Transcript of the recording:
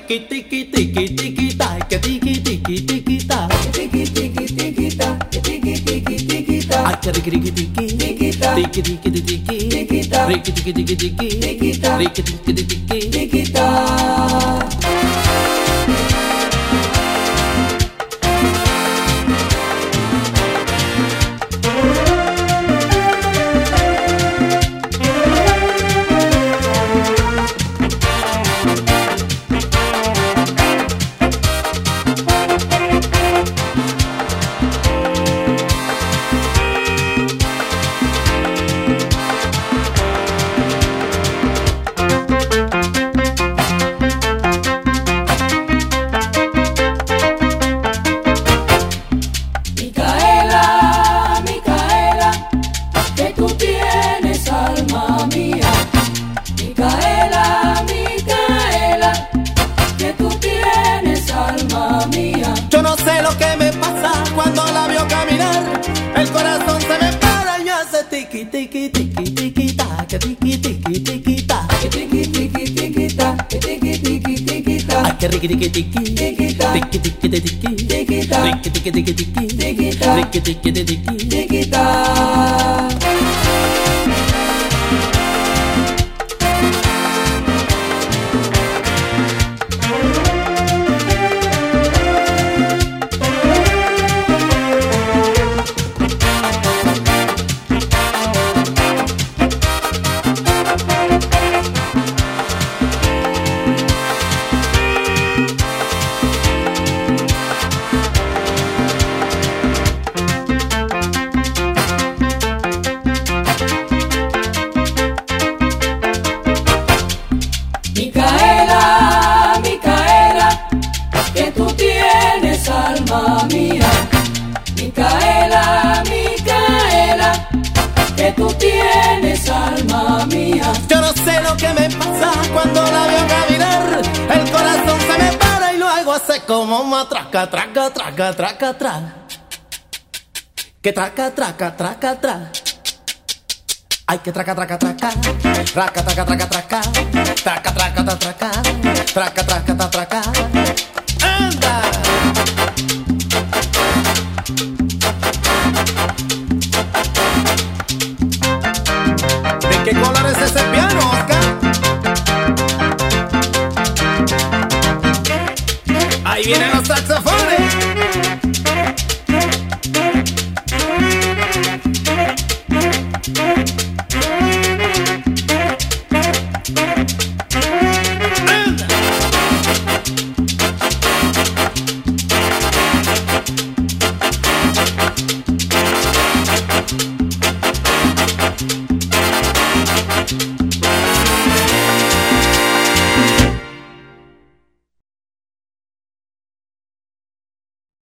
tiki tiki tiki tiki ta, que tiki tiki tiki ta, tiki tiki tiki ta, tiki tiki tiki ta, ay que tiki tiki tiki tiki ta, tiki tiki tiki tiki ta, tiki tiki tiki tiki ta, tiki tiki tiki tiki ta. Yo no sé lo que me pasa cuando la veo caminar. El corazón se me para y hace tiki tiki tiki tiki ta, que tiki tiki tiki ta, Tiki tiki tiki ta, tiki tiki tiki ta, ay que tiki tiki tiki tiki ta, tiki tiki tiki tiki ta, tiki tiki tiki tiki ta, tiki tiki tiki tiki ta. Micaela, Micaela, que tú tienes alma mía. Micaela, Micaela, que tú tienes alma mía. Yo no sé lo que me pasa cuando la veo caminar. El corazón se me para y luego hace como matraca, traca, traca, traca, traca. Que traca, traca, traca, traca. Ay, que traca, traca, traca. Traca, traca, traca, traca. Traca, traca, traca, traca. Traca, traca, traca, traca. ¡Anda! ¿De qué color es ese piano, Oscar? Ahí vienen los saxofones.